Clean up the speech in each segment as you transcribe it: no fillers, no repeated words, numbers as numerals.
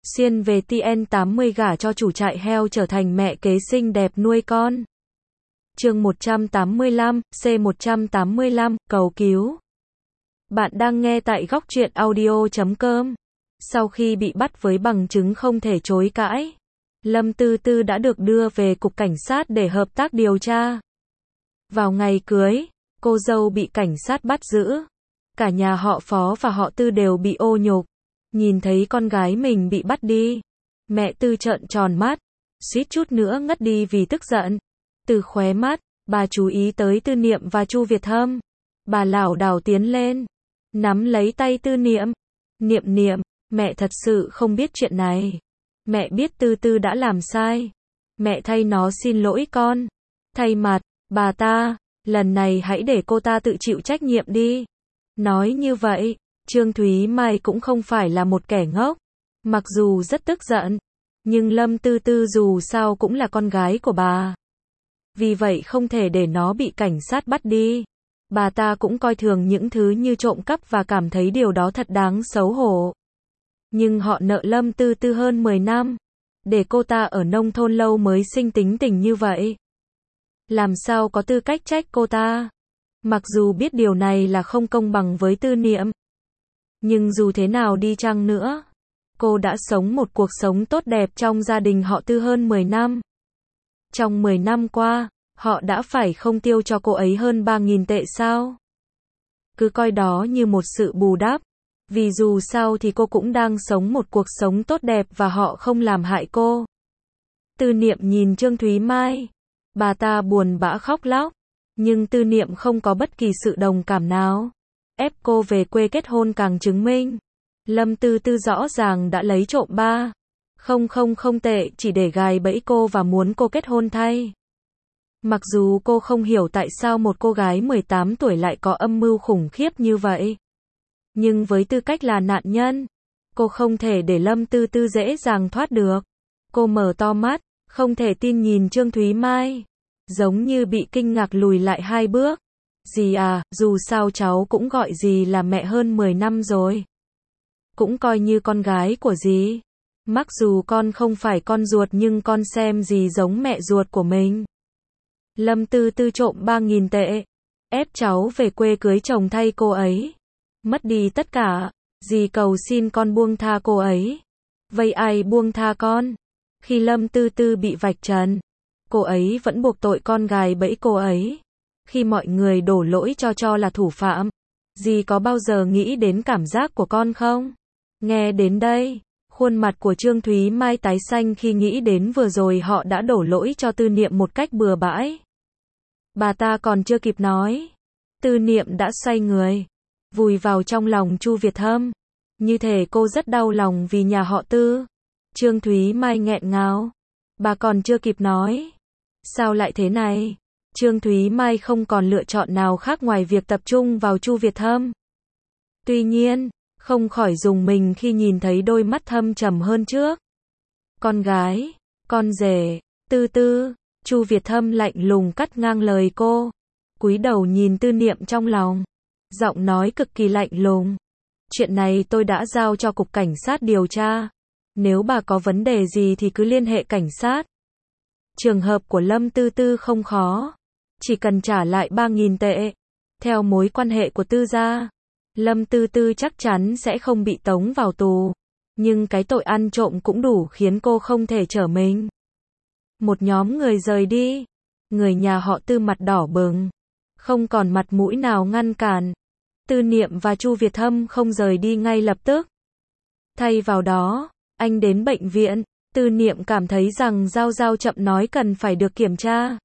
Xuyên về TN80 gả cho chủ trại heo trở thành mẹ kế xinh đẹp nuôi con. Chương 185, C185, cầu cứu. Bạn đang nghe tại góc truyện audio.com. Sau khi bị bắt với bằng chứng không thể chối cãi, Lâm Tư Tư đã được đưa về cục cảnh sát để hợp tác điều tra. Vào ngày cưới, cô dâu bị cảnh sát bắt giữ. Cả nhà họ Phó và họ Tư đều bị ô nhục. Nhìn thấy con gái mình bị bắt đi, mẹ Tư trợn tròn mắt, suýt chút nữa ngất đi vì tức giận. Từ khóe mắt, bà chú ý tới Tư Niệm và Chu Việt Hâm. Bà lảo đảo tiến lên, nắm lấy tay Tư Niệm. Niệm, mẹ thật sự không biết chuyện này. Mẹ biết Tư Tư đã làm sai. Mẹ thay nó xin lỗi con. Thay mặt bà ta, lần này hãy để cô ta tự chịu trách nhiệm đi. Nói như vậy, Trương Thúy Mai cũng không phải là một kẻ ngốc. Mặc dù rất tức giận, nhưng Lâm Tư Tư dù sao cũng là con gái của bà. Vì vậy không thể để nó bị cảnh sát bắt đi. Bà ta cũng coi thường những thứ như trộm cắp và cảm thấy điều đó thật đáng xấu hổ. Nhưng họ nợ Lâm Tư Tư hơn 10 năm. Để cô ta ở nông thôn lâu mới sinh tính tình như vậy. Làm sao có tư cách trách cô ta? Mặc dù biết điều này là không công bằng với Tư Niệm. Nhưng dù thế nào đi chăng nữa, cô đã sống một cuộc sống tốt đẹp trong gia đình họ Tư hơn 10 năm. Trong 10 năm qua, họ đã phải không tiêu cho cô ấy hơn 3.000 tệ sao? Cứ coi đó như một sự bù đắp. Vì dù sao thì cô cũng đang sống một cuộc sống tốt đẹp và họ không làm hại cô. Tư Niệm nhìn Trương Thúy Mai. Bà ta buồn bã khóc lóc. Nhưng Tư Niệm không có bất kỳ sự đồng cảm nào. Ép cô về quê kết hôn càng chứng minh Lâm Tư Tư rõ ràng đã lấy trộm 3,000 tệ chỉ để gài bẫy cô và muốn cô kết hôn thay. Mặc dù cô không hiểu tại sao một cô gái 18 tuổi lại có âm mưu khủng khiếp như vậy. Nhưng với tư cách là nạn nhân, cô không thể để Lâm Tư Tư dễ dàng thoát được. Cô mở to mắt, không thể tin nhìn Trương Thúy Mai. Giống như bị kinh ngạc lùi lại 2 bước. Dì à, dù sao cháu cũng gọi dì là mẹ hơn 10 năm rồi. Cũng coi như con gái của dì. Mặc dù con không phải con ruột nhưng con xem dì giống mẹ ruột của mình. Lâm Tư Tư trộm 3.000 tệ. Ép cháu về quê cưới chồng thay cô ấy. Mất đi tất cả. Dì cầu xin con buông tha cô ấy. Vậy ai buông tha con? Khi Lâm Tư Tư bị vạch trần, cô ấy vẫn buộc tội con gài bẫy cô ấy. Khi mọi người đổ lỗi cho là thủ phạm, dì có bao giờ nghĩ đến cảm giác của con không? Nghe đến đây, khuôn mặt của Trương Thúy Mai tái xanh khi nghĩ đến vừa rồi họ đã đổ lỗi cho Tư Niệm một cách bừa bãi. Bà ta còn chưa kịp nói, Tư Niệm đã xoay người, vùi vào trong lòng Chu Việt Hâm. Như thể cô rất đau lòng vì nhà họ Tư. Trương Thúy Mai nghẹn ngào. Bà còn chưa kịp nói. Sao lại thế này? Trương Thúy Mai không còn lựa chọn nào khác ngoài việc tập trung vào Chu Việt Hâm. Tuy nhiên, không khỏi rùng mình khi nhìn thấy đôi mắt thâm trầm hơn trước. Con gái, con rể, Tư Tư, Chu Việt Hâm lạnh lùng cắt ngang lời cô. Cúi đầu nhìn Tư Niệm trong lòng. Giọng nói cực kỳ lạnh lùng. Chuyện này tôi đã giao cho cục cảnh sát điều tra. Nếu bà có vấn đề gì thì cứ liên hệ cảnh sát. Trường hợp của Lâm Tư Tư không khó. Chỉ cần trả lại 3.000 tệ. Theo mối quan hệ của Tư gia, Lâm Tư Tư chắc chắn sẽ không bị tống vào tù. Nhưng cái tội ăn trộm cũng đủ khiến cô không thể trở mình. Một nhóm người rời đi. Người nhà họ Tư mặt đỏ bừng. Không còn mặt mũi nào ngăn cản. Tư Niệm và Chu Việt Hâm không rời đi ngay lập tức. Thay vào đó, anh đến bệnh viện. Tư Niệm cảm thấy rằng Giao chậm nói cần phải được kiểm tra.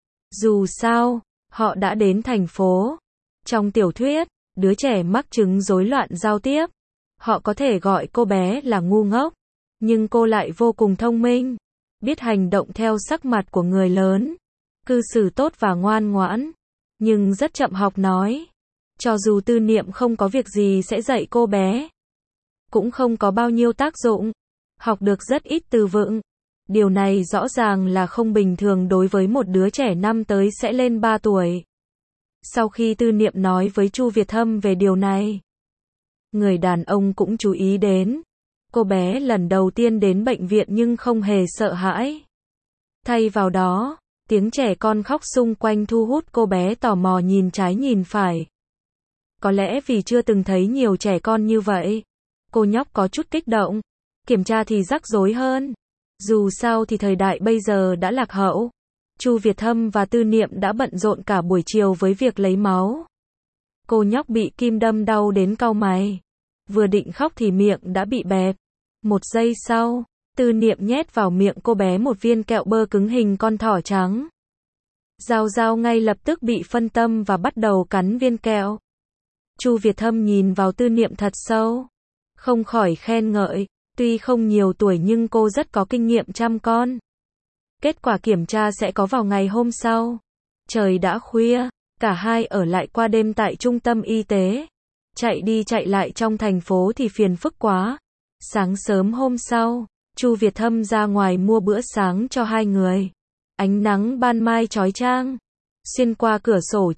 Dù sao, họ đã đến thành phố. Trong tiểu thuyết, đứa trẻ mắc chứng rối loạn giao tiếp. Họ có thể gọi cô bé là ngu ngốc. Nhưng cô lại vô cùng thông minh. Biết hành động theo sắc mặt của người lớn. Cư xử tốt và ngoan ngoãn. Nhưng rất chậm học nói. Cho dù Tư Niệm không có việc gì sẽ dạy cô bé. Cũng không có bao nhiêu tác dụng. Học được rất ít từ vựng. Điều này rõ ràng là không bình thường đối với một đứa trẻ năm tới sẽ lên 3 tuổi. Sau khi Tư Niệm nói với Chu Việt Hâm về điều này, người đàn ông cũng chú ý đến. Cô bé lần đầu tiên đến bệnh viện nhưng không hề sợ hãi. Thay vào đó, tiếng trẻ con khóc xung quanh thu hút cô bé tò mò nhìn trái nhìn phải. Có lẽ vì chưa từng thấy nhiều trẻ con như vậy, cô nhóc có chút kích động. Kiểm tra thì rắc rối hơn. Dù sao thì thời đại bây giờ đã lạc hậu. Chu Việt Hâm và Tư Niệm đã bận rộn cả buổi chiều với việc lấy máu. Cô nhóc bị kim đâm đau đến cau mày. Vừa định khóc thì miệng đã bị bẹp. Một giây sau, Tư Niệm nhét vào miệng cô bé một viên kẹo bơ cứng hình con thỏ trắng. Giao Giao ngay lập tức bị phân tâm và bắt đầu cắn viên kẹo. Chu Việt Hâm nhìn vào Tư Niệm thật sâu, không khỏi khen ngợi, tuy không nhiều tuổi nhưng cô rất có kinh nghiệm chăm con. Kết quả kiểm tra sẽ có vào ngày hôm sau. Trời đã khuya, cả hai ở lại qua đêm tại trung tâm y tế. Chạy đi chạy lại trong thành phố thì phiền phức quá. Sáng sớm hôm sau, Chu Việt Hâm ra ngoài mua bữa sáng cho hai người. Ánh nắng ban mai chói chang, xuyên qua cửa sổ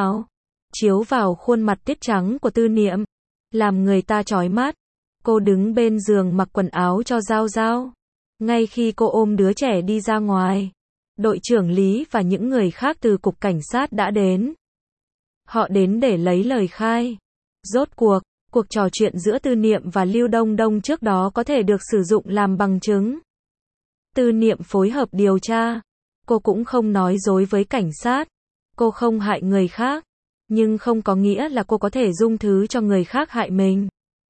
chiếu vào khuôn mặt tiết trắng của Tư Niệm, làm người ta chói mắt. Cô đứng bên giường mặc quần áo cho Giao Giao. Ngay khi cô ôm đứa trẻ đi ra ngoài, đội trưởng Lý và những người khác từ cục cảnh sát đã đến. Họ đến để lấy lời khai. Rốt cuộc trò chuyện giữa Tư Niệm và Lưu Đông Đông trước đó có thể được sử dụng làm bằng chứng. Tư Niệm phối hợp điều tra. Cô cũng không nói dối với cảnh sát. Cô không hại người khác. Nhưng không có nghĩa là cô có thể dung thứ cho người khác hại mình.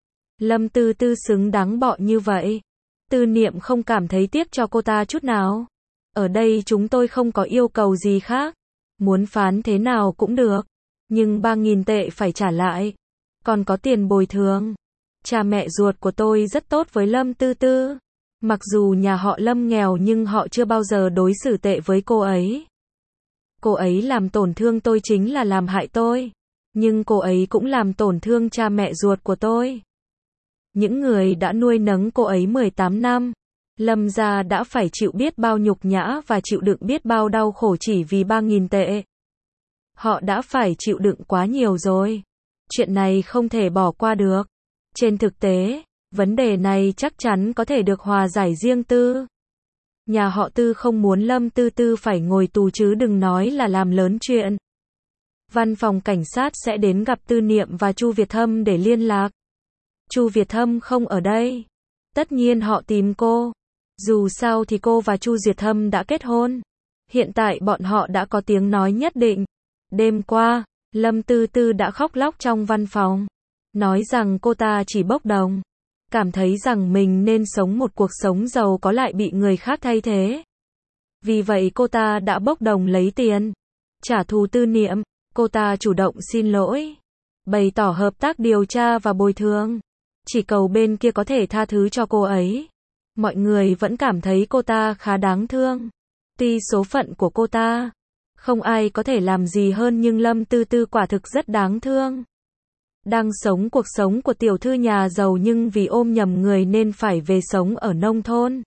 Lâm Tư Tư xứng đáng bọ như vậy. Tư Niệm không cảm thấy tiếc cho cô ta chút nào. Ở đây chúng tôi không có yêu cầu gì khác. Muốn phán thế nào cũng được. Nhưng 3.000 tệ phải trả lại. Còn có tiền bồi thường. Cha mẹ ruột của tôi rất tốt với Lâm Tư Tư. Mặc dù nhà họ Lâm nghèo nhưng họ chưa bao giờ đối xử tệ với cô ấy. Cô ấy làm tổn thương tôi chính là làm hại tôi. Nhưng cô ấy cũng làm tổn thương cha mẹ ruột của tôi. Những người đã nuôi nấng cô ấy 18 năm. Lâm gia đã phải chịu biết bao nhục nhã và chịu đựng biết bao đau khổ chỉ vì 3.000 tệ. Họ đã phải chịu đựng quá nhiều rồi. Chuyện này không thể bỏ qua được. Trên thực tế, vấn đề này chắc chắn có thể được hòa giải riêng tư. Nhà họ Tư không muốn Lâm Tư Tư phải ngồi tù chứ đừng nói là làm lớn chuyện. Văn phòng cảnh sát sẽ đến gặp Tư Niệm và Chu Việt Hâm để liên lạc. Chu Việt Hâm không ở đây. Tất nhiên họ tìm cô. Dù sao thì cô và Chu Việt Hâm đã kết hôn. Hiện tại bọn họ đã có tiếng nói nhất định. Đêm qua, Lâm Tư Tư đã khóc lóc trong văn phòng. Nói rằng cô ta chỉ bốc đồng. Cảm thấy rằng mình nên sống một cuộc sống giàu có lại bị người khác thay thế. Vì vậy cô ta đã bốc đồng lấy tiền. Trả thù Tư Niệm. Cô ta chủ động xin lỗi. Bày tỏ hợp tác điều tra và bồi thường. Chỉ cầu bên kia có thể tha thứ cho cô ấy. Mọi người vẫn cảm thấy cô ta khá đáng thương. Tuy số phận của cô ta không ai có thể làm gì hơn nhưng Lâm Tư Tư quả thực rất đáng thương. Đang sống cuộc sống của tiểu thư nhà giàu nhưng vì ôm nhầm người nên phải về sống ở nông thôn.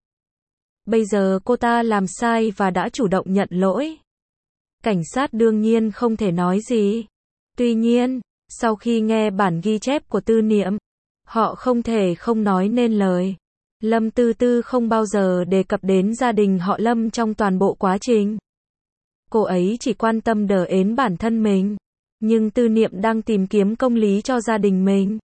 Bây giờ cô ta làm sai và đã chủ động nhận lỗi. Cảnh sát đương nhiên không thể nói gì. Tuy nhiên, sau khi nghe bản ghi chép của Tư Niệm, họ không thể không nói nên lời. Lâm Tư Tư không bao giờ đề cập đến gia đình họ Lâm trong toàn bộ quá trình. Cô ấy chỉ quan tâm đờ ến bản thân mình. Nhưng Tư Niệm đang tìm kiếm công lý cho gia đình mình.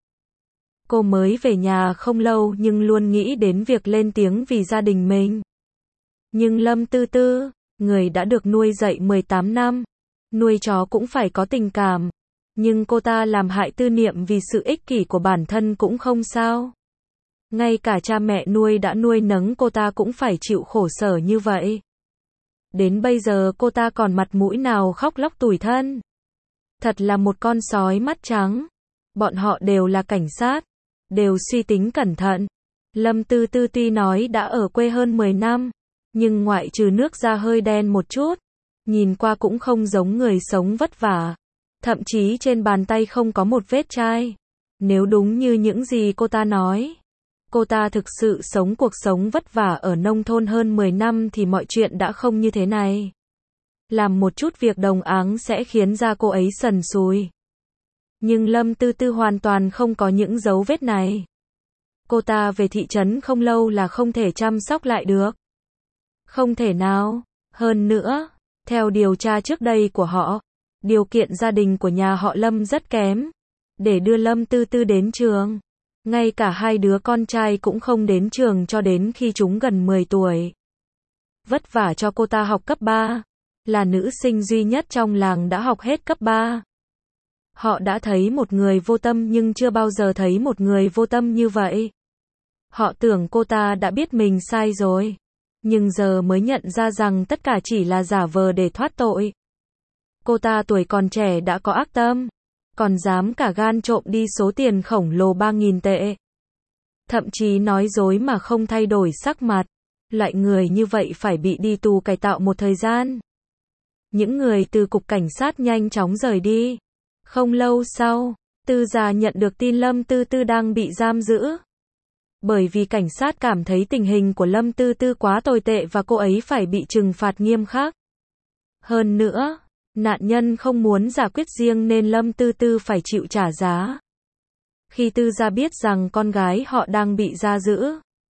Cô mới về nhà không lâu nhưng luôn nghĩ đến việc lên tiếng vì gia đình mình. Nhưng Lâm Tư Tư, người đã được nuôi dạy 18 năm, nuôi chó cũng phải có tình cảm. Nhưng cô ta làm hại Tư Niệm vì sự ích kỷ của bản thân cũng không sao. Ngay cả cha mẹ nuôi đã nuôi nấng cô ta cũng phải chịu khổ sở như vậy. Đến bây giờ cô ta còn mặt mũi nào khóc lóc tủi thân. Thật là một con sói mắt trắng. Bọn họ đều là cảnh sát, đều suy tính cẩn thận. Lâm Tư Tư tuy nói đã ở quê hơn 10 năm, nhưng ngoại trừ nước da hơi đen một chút, nhìn qua cũng không giống người sống vất vả. Thậm chí trên bàn tay không có một vết chai. Nếu đúng như những gì cô ta nói, cô ta thực sự sống cuộc sống vất vả ở nông thôn hơn 10 năm thì mọi chuyện đã không như thế này. Làm một chút việc đồng áng sẽ khiến da cô ấy sần sùi. Nhưng Lâm Tư Tư hoàn toàn không có những dấu vết này. Cô ta về thị trấn không lâu là không thể chăm sóc lại được. Không thể nào. Hơn nữa, theo điều tra trước đây của họ, điều kiện gia đình của nhà họ Lâm rất kém. Để đưa Lâm Tư Tư đến trường, ngay cả hai đứa con trai cũng không đến trường cho đến khi chúng gần 10 tuổi. Vất vả cho cô ta học cấp 3. Là nữ sinh duy nhất trong làng đã học hết cấp 3. Họ đã thấy một người vô tâm nhưng chưa bao giờ thấy một người vô tâm như vậy. Họ tưởng cô ta đã biết mình sai rồi. Nhưng giờ mới nhận ra rằng tất cả chỉ là giả vờ để thoát tội. Cô ta tuổi còn trẻ đã có ác tâm. Còn dám cả gan trộm đi số tiền khổng lồ 3.000 tệ. Thậm chí nói dối mà không thay đổi sắc mặt. Loại người như vậy phải bị đi tù cải tạo một thời gian. Những người từ cục cảnh sát nhanh chóng rời đi. Không lâu sau, Tư gia nhận được tin Lâm Tư Tư đang bị giam giữ. Bởi vì cảnh sát cảm thấy tình hình của Lâm Tư Tư quá tồi tệ và cô ấy phải bị trừng phạt nghiêm khắc. Hơn nữa, nạn nhân không muốn giải quyết riêng nên Lâm Tư Tư phải chịu trả giá. Khi Tư gia biết rằng con gái họ đang bị giam giữ,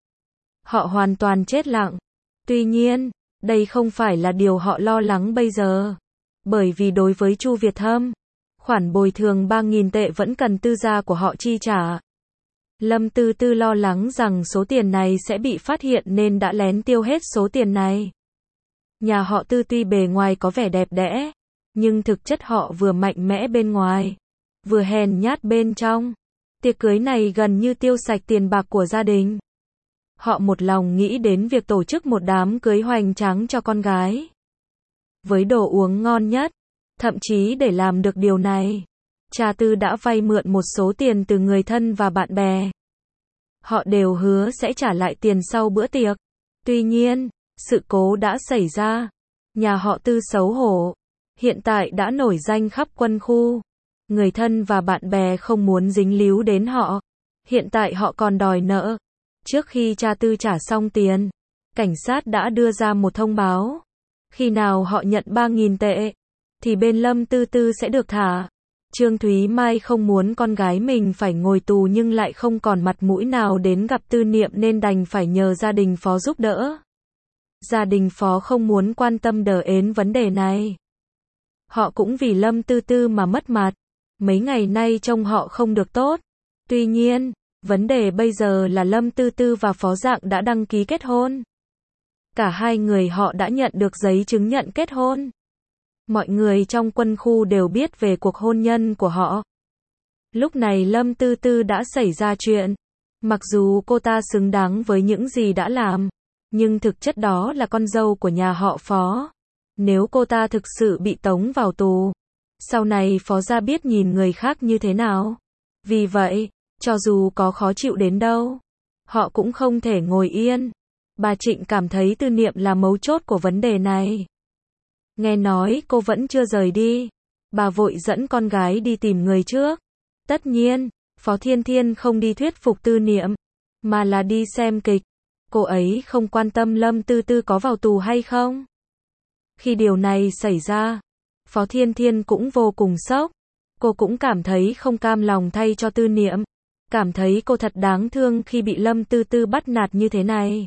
họ hoàn toàn chết lặng. Tuy nhiên, đây không phải là điều họ lo lắng bây giờ. Bởi vì đối với Chu Việt Hâm, khoản bồi thường 3.000 tệ vẫn cần Tư gia của họ chi trả. Lâm Tư Tư lo lắng rằng số tiền này sẽ bị phát hiện nên đã lén tiêu hết số tiền này. Nhà họ Tư tuy bề ngoài có vẻ đẹp đẽ, nhưng thực chất họ vừa mạnh mẽ bên ngoài, vừa hèn nhát bên trong. Tiệc cưới này gần như tiêu sạch tiền bạc của gia đình. Họ một lòng nghĩ đến việc tổ chức một đám cưới hoành tráng cho con gái. Với đồ uống ngon nhất, thậm chí để làm được điều này, cha Tư đã vay mượn một số tiền từ người thân và bạn bè. Họ đều hứa sẽ trả lại tiền sau bữa tiệc. Tuy nhiên, sự cố đã xảy ra. Nhà họ Tư xấu hổ. Hiện tại đã nổi danh khắp quân khu. Người thân và bạn bè không muốn dính líu đến họ. Hiện tại họ còn đòi nợ. Trước khi cha Tư trả xong tiền, cảnh sát đã đưa ra một thông báo. Khi nào họ nhận 3.000 tệ, thì bên Lâm Tư Tư sẽ được thả. Trương Thúy Mai không muốn con gái mình phải ngồi tù nhưng lại không còn mặt mũi nào đến gặp Tư Niệm nên đành phải nhờ gia đình Phó giúp đỡ. Gia đình Phó không muốn quan tâm đến vấn đề này. Họ cũng vì Lâm Tư Tư mà mất mặt. Mấy ngày nay trông họ không được tốt. Tuy nhiên, vấn đề bây giờ là Lâm Tư Tư và Phó Dạng đã đăng ký kết hôn. Cả hai người họ đã nhận được giấy chứng nhận kết hôn. Mọi người trong quân khu đều biết về cuộc hôn nhân của họ. Lúc này Lâm Tư Tư đã xảy ra chuyện. Mặc dù cô ta xứng đáng với những gì đã làm, nhưng thực chất đó là con dâu của nhà họ Phó. Nếu cô ta thực sự bị tống vào tù, sau này Phó gia biết nhìn người khác như thế nào. Vì vậy, cho dù có khó chịu đến đâu, họ cũng không thể ngồi yên. Bà Trịnh cảm thấy Tư Niệm là mấu chốt của vấn đề này. Nghe nói cô vẫn chưa rời đi, bà vội dẫn con gái đi tìm người trước. Tất nhiên, Phó Thiên Thiên không đi thuyết phục Tư Niệm, mà là đi xem kịch. Cô ấy không quan tâm Lâm Tư Tư có vào tù hay không. Khi điều này xảy ra, Phó Thiên Thiên cũng vô cùng sốc. Cô cũng cảm thấy không cam lòng thay cho Tư Niệm. Cảm thấy cô thật đáng thương khi bị Lâm Tư Tư bắt nạt như thế này.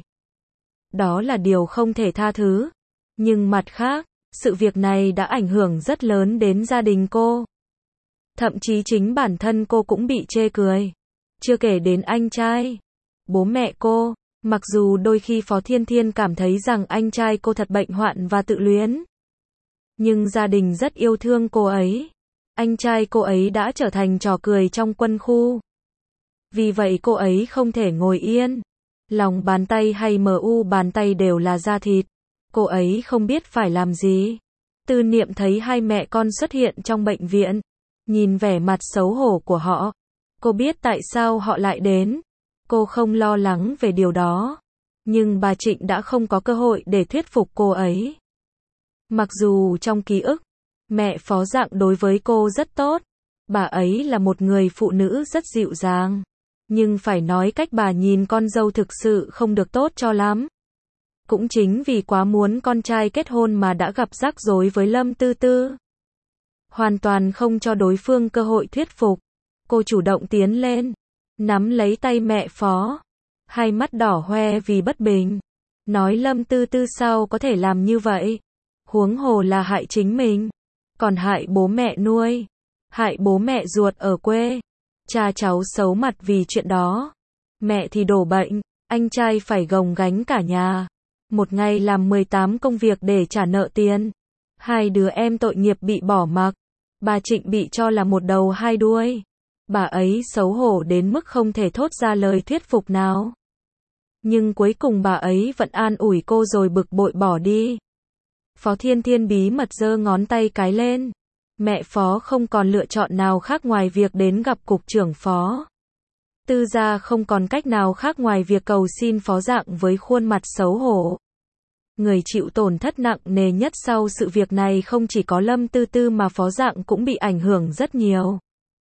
Đó là điều không thể tha thứ. Nhưng mặt khác, sự việc này đã ảnh hưởng rất lớn đến gia đình cô. Thậm chí chính bản thân cô cũng bị chê cười. Chưa kể đến anh trai, bố mẹ cô. Mặc dù đôi khi Phó Thiên Thiên cảm thấy rằng anh trai cô thật bệnh hoạn và tự luyến, nhưng gia đình rất yêu thương cô ấy. Anh trai cô ấy đã trở thành trò cười trong quân khu. Vì vậy cô ấy không thể ngồi yên. Lòng bàn tay hay mu bàn tay đều là da thịt. Cô ấy không biết phải làm gì. Tư Niệm thấy hai mẹ con xuất hiện trong bệnh viện. Nhìn vẻ mặt xấu hổ của họ. Cô biết tại sao họ lại đến. Cô không lo lắng về điều đó. Nhưng bà Trịnh đã không có cơ hội để thuyết phục cô ấy. Mặc dù trong ký ức, mẹ Phó Dạng đối với cô rất tốt. Bà ấy là một người phụ nữ rất dịu dàng. Nhưng phải nói cách bà nhìn con dâu thực sự không được tốt cho lắm. Cũng chính vì quá muốn con trai kết hôn mà đã gặp rắc rối với Lâm Tư Tư. Hoàn toàn không cho đối phương cơ hội thuyết phục. Cô chủ động tiến lên. nắm lấy tay mẹ Phó, hai mắt đỏ hoe vì bất bình, nói Lâm Tư Tư sao có thể làm như vậy, huống hồ là hại chính mình, còn hại bố mẹ nuôi, hại bố mẹ ruột ở quê, cha cháu xấu mặt vì chuyện đó, mẹ thì đổ bệnh, anh trai phải gồng gánh cả nhà, một ngày làm 18 công việc để trả nợ tiền, hai đứa em tội nghiệp bị bỏ mặc, bà Trịnh bị cho là một đầu hai đuôi, bà ấy xấu hổ đến mức không thể thốt ra lời thuyết phục nào. Nhưng cuối cùng bà ấy vẫn an ủi cô rồi bực bội bỏ đi. Phó Thiên Thiên bí mật giơ ngón tay cái lên. Mẹ Phó không còn lựa chọn nào khác ngoài việc đến gặp cục trưởng Phó Tư gia, không còn cách nào khác ngoài việc cầu xin Phó Dạng với khuôn mặt xấu hổ. Người chịu tổn thất nặng nề nhất sau sự việc này không chỉ có Lâm Tư Tư mà Phó Dạng cũng bị ảnh hưởng rất nhiều.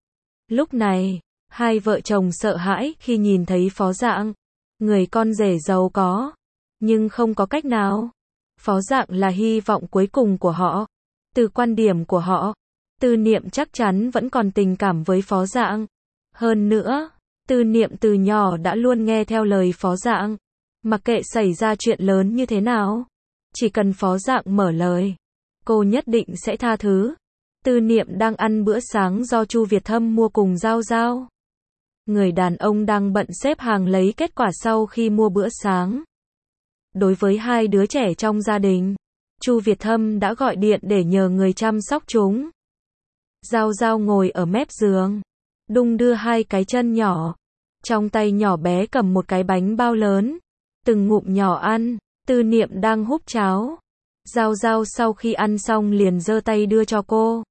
Lúc này, hai vợ chồng sợ hãi khi nhìn thấy Phó Dạng, người con rể giàu có, nhưng không có cách nào. Phó Dạng là hy vọng cuối cùng của họ. Từ quan điểm của họ, Tư Niệm chắc chắn vẫn còn tình cảm với Phó Dạng. Hơn nữa, Tư Niệm từ nhỏ đã luôn nghe theo lời Phó Dạng. Mặc kệ xảy ra chuyện lớn như thế nào, chỉ cần Phó Dạng mở lời, cô nhất định sẽ tha thứ. Tư Niệm đang ăn bữa sáng do Chu Việt Thâm mua cùng Giao Giao. Người đàn ông đang bận xếp hàng lấy kết quả sau khi mua bữa sáng. Đối với hai đứa trẻ trong gia đình, Chu Việt Thâm đã gọi điện để nhờ người chăm sóc chúng. Giao Giao ngồi ở mép giường, đung đưa hai cái chân nhỏ, trong tay nhỏ bé cầm một cái bánh bao lớn, từng ngụm nhỏ ăn. Tư Niệm đang húp cháo. Giao Giao sau khi ăn xong liền giơ tay đưa cho cô.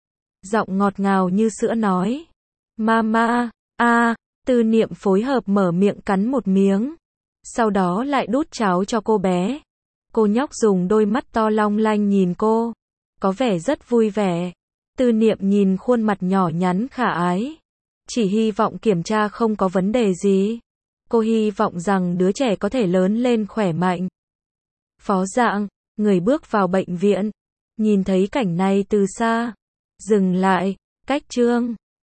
Giọng ngọt ngào như sữa nói: "Mama, a." Tư Niệm phối hợp mở miệng cắn một miếng, sau đó lại đút cháo cho cô bé. Cô nhóc dùng đôi mắt to long lanh nhìn cô, có vẻ rất vui vẻ. Tư Niệm nhìn khuôn mặt nhỏ nhắn khả ái, chỉ hy vọng kiểm tra không có vấn đề gì. Cô hy vọng rằng đứa trẻ có thể lớn lên khỏe mạnh. Phó Dạng, người bước vào bệnh viện, nhìn thấy cảnh này từ xa, dừng lại, cách chương